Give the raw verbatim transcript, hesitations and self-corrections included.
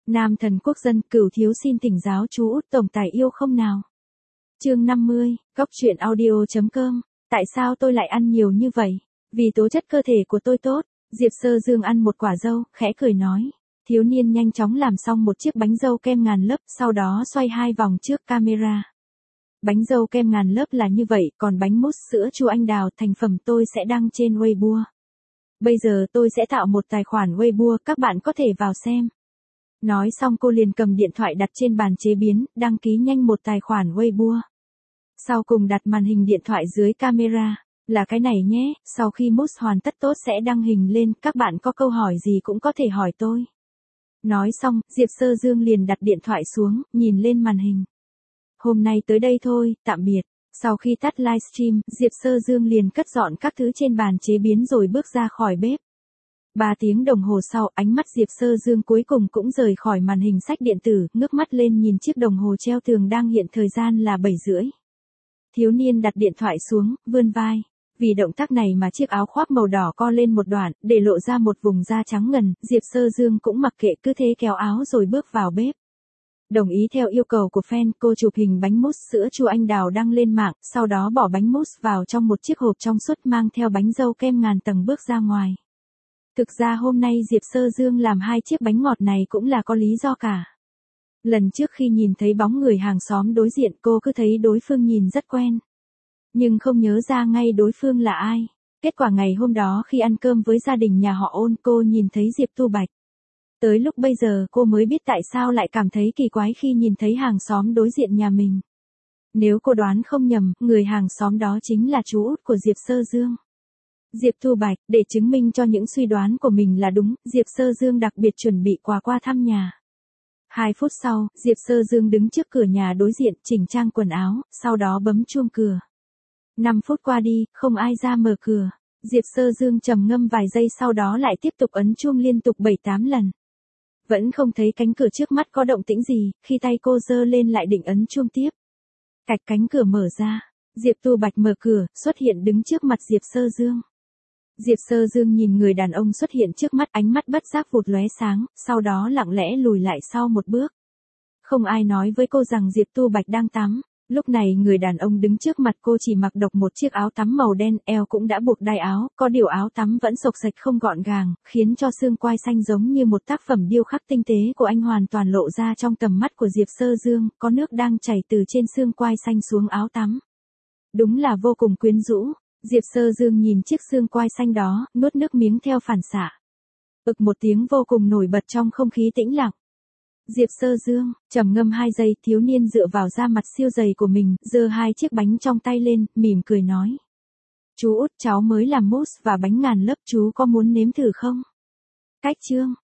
Nam thần quốc dân, Cửu thiếu xin thỉnh giáo chú Út tổng tài yêu không nào. Chương năm mươi, Góc truyện audio chấm com. Tại sao tôi lại ăn nhiều như vậy? Vì tố chất cơ thể của tôi tốt. Diệp Sơ Dương ăn một quả dâu, khẽ cười nói. Thiếu niên nhanh chóng làm xong một chiếc bánh dâu kem ngàn lớp, sau đó xoay hai vòng trước camera. Bánh dâu kem ngàn lớp là như vậy, còn bánh mousse sữa chua anh đào thành phẩm tôi sẽ đăng trên Weibo. Bây giờ tôi sẽ tạo một tài khoản Weibo, các bạn có thể vào xem. Nói xong cô liền cầm điện thoại đặt trên bàn chế biến, đăng ký nhanh một tài khoản Weibo. Sau cùng đặt màn hình điện thoại dưới camera. Là cái này nhé, sau khi mousse hoàn tất tốt sẽ đăng hình lên, các bạn có câu hỏi gì cũng có thể hỏi tôi. Nói xong, Diệp Sơ Dương liền đặt điện thoại xuống, nhìn lên màn hình. Hôm nay tới đây thôi, tạm biệt. Sau khi tắt livestream, Diệp Sơ Dương liền cất dọn các thứ trên bàn chế biến rồi bước ra khỏi bếp. Ba tiếng đồng hồ sau, ánh mắt Diệp Sơ Dương cuối cùng cũng rời khỏi màn hình sách điện tử, ngước mắt lên nhìn chiếc đồng hồ treo tường đang hiện thời gian là bảy rưỡi. Thiếu niên đặt điện thoại xuống, vươn vai. Vì động tác này mà chiếc áo khoác màu đỏ co lên một đoạn, để lộ ra một vùng da trắng ngần, Diệp Sơ Dương cũng mặc kệ cứ thế kéo áo rồi bước vào bếp. Đồng ý theo yêu cầu của fan, cô chụp hình bánh mousse sữa chua anh đào đăng lên mạng, sau đó bỏ bánh mousse vào trong một chiếc hộp trong suốt mang theo bánh dâu kem ngàn tầng bước ra ngoài. Thực ra hôm nay Diệp Sơ Dương làm hai chiếc bánh ngọt này cũng là có lý do cả. Lần trước khi nhìn thấy bóng người hàng xóm đối diện cô cứ thấy đối phương nhìn rất quen. Nhưng không nhớ ra ngay đối phương là ai. Kết quả ngày hôm đó khi ăn cơm với gia đình nhà họ Ôn cô nhìn thấy Diệp Tu Bạch. Tới lúc bây giờ cô mới biết tại sao lại cảm thấy kỳ quái khi nhìn thấy hàng xóm đối diện nhà mình. Nếu cô đoán không nhầm, người hàng xóm đó chính là chú út của Diệp Sơ Dương. Diệp Tu Bạch, để chứng minh cho những suy đoán của mình là đúng, Diệp Sơ Dương đặc biệt chuẩn bị quà qua thăm nhà. Hai phút sau, Diệp Sơ Dương đứng trước cửa nhà đối diện, chỉnh trang quần áo, sau đó bấm chuông cửa. Năm phút qua đi, không ai ra mở cửa. Diệp Sơ Dương trầm ngâm vài giây sau đó lại tiếp tục ấn chuông liên tục bảy tám lần. Vẫn không thấy cánh cửa trước mắt có động tĩnh gì, khi tay cô giơ lên lại định ấn chuông tiếp. Cạch cánh cửa mở ra. Diệp Tu Bạch mở cửa, xuất hiện đứng trước mặt Diệp Sơ Dương. Diệp Sơ Dương nhìn người đàn ông xuất hiện trước mắt, ánh mắt bất giác vụt lóe sáng, sau đó lặng lẽ lùi lại sau một bước. Không ai nói với cô rằng Diệp Tu Bạch đang tắm. Lúc này người đàn ông đứng trước mặt cô chỉ mặc độc một chiếc áo tắm màu đen, eo cũng đã buộc đai áo, có điều áo tắm vẫn xộc xệch không gọn gàng, khiến cho xương quai xanh giống như một tác phẩm điêu khắc tinh tế của anh hoàn toàn lộ ra trong tầm mắt của Diệp Sơ Dương, có nước đang chảy từ trên xương quai xanh xuống áo tắm. Đúng là vô cùng quyến rũ. Diệp Sơ Dương nhìn chiếc xương quai xanh đó, nuốt nước miếng theo phản xạ. Ực một tiếng vô cùng nổi bật trong không khí tĩnh lặng. Diệp Sơ Dương, trầm ngâm hai giây, thiếu niên dựa vào da mặt siêu dày của mình, giơ hai chiếc bánh trong tay lên, mỉm cười nói. Chú út cháu mới làm mousse và bánh ngàn lớp, chú có muốn nếm thử không? Cách chương.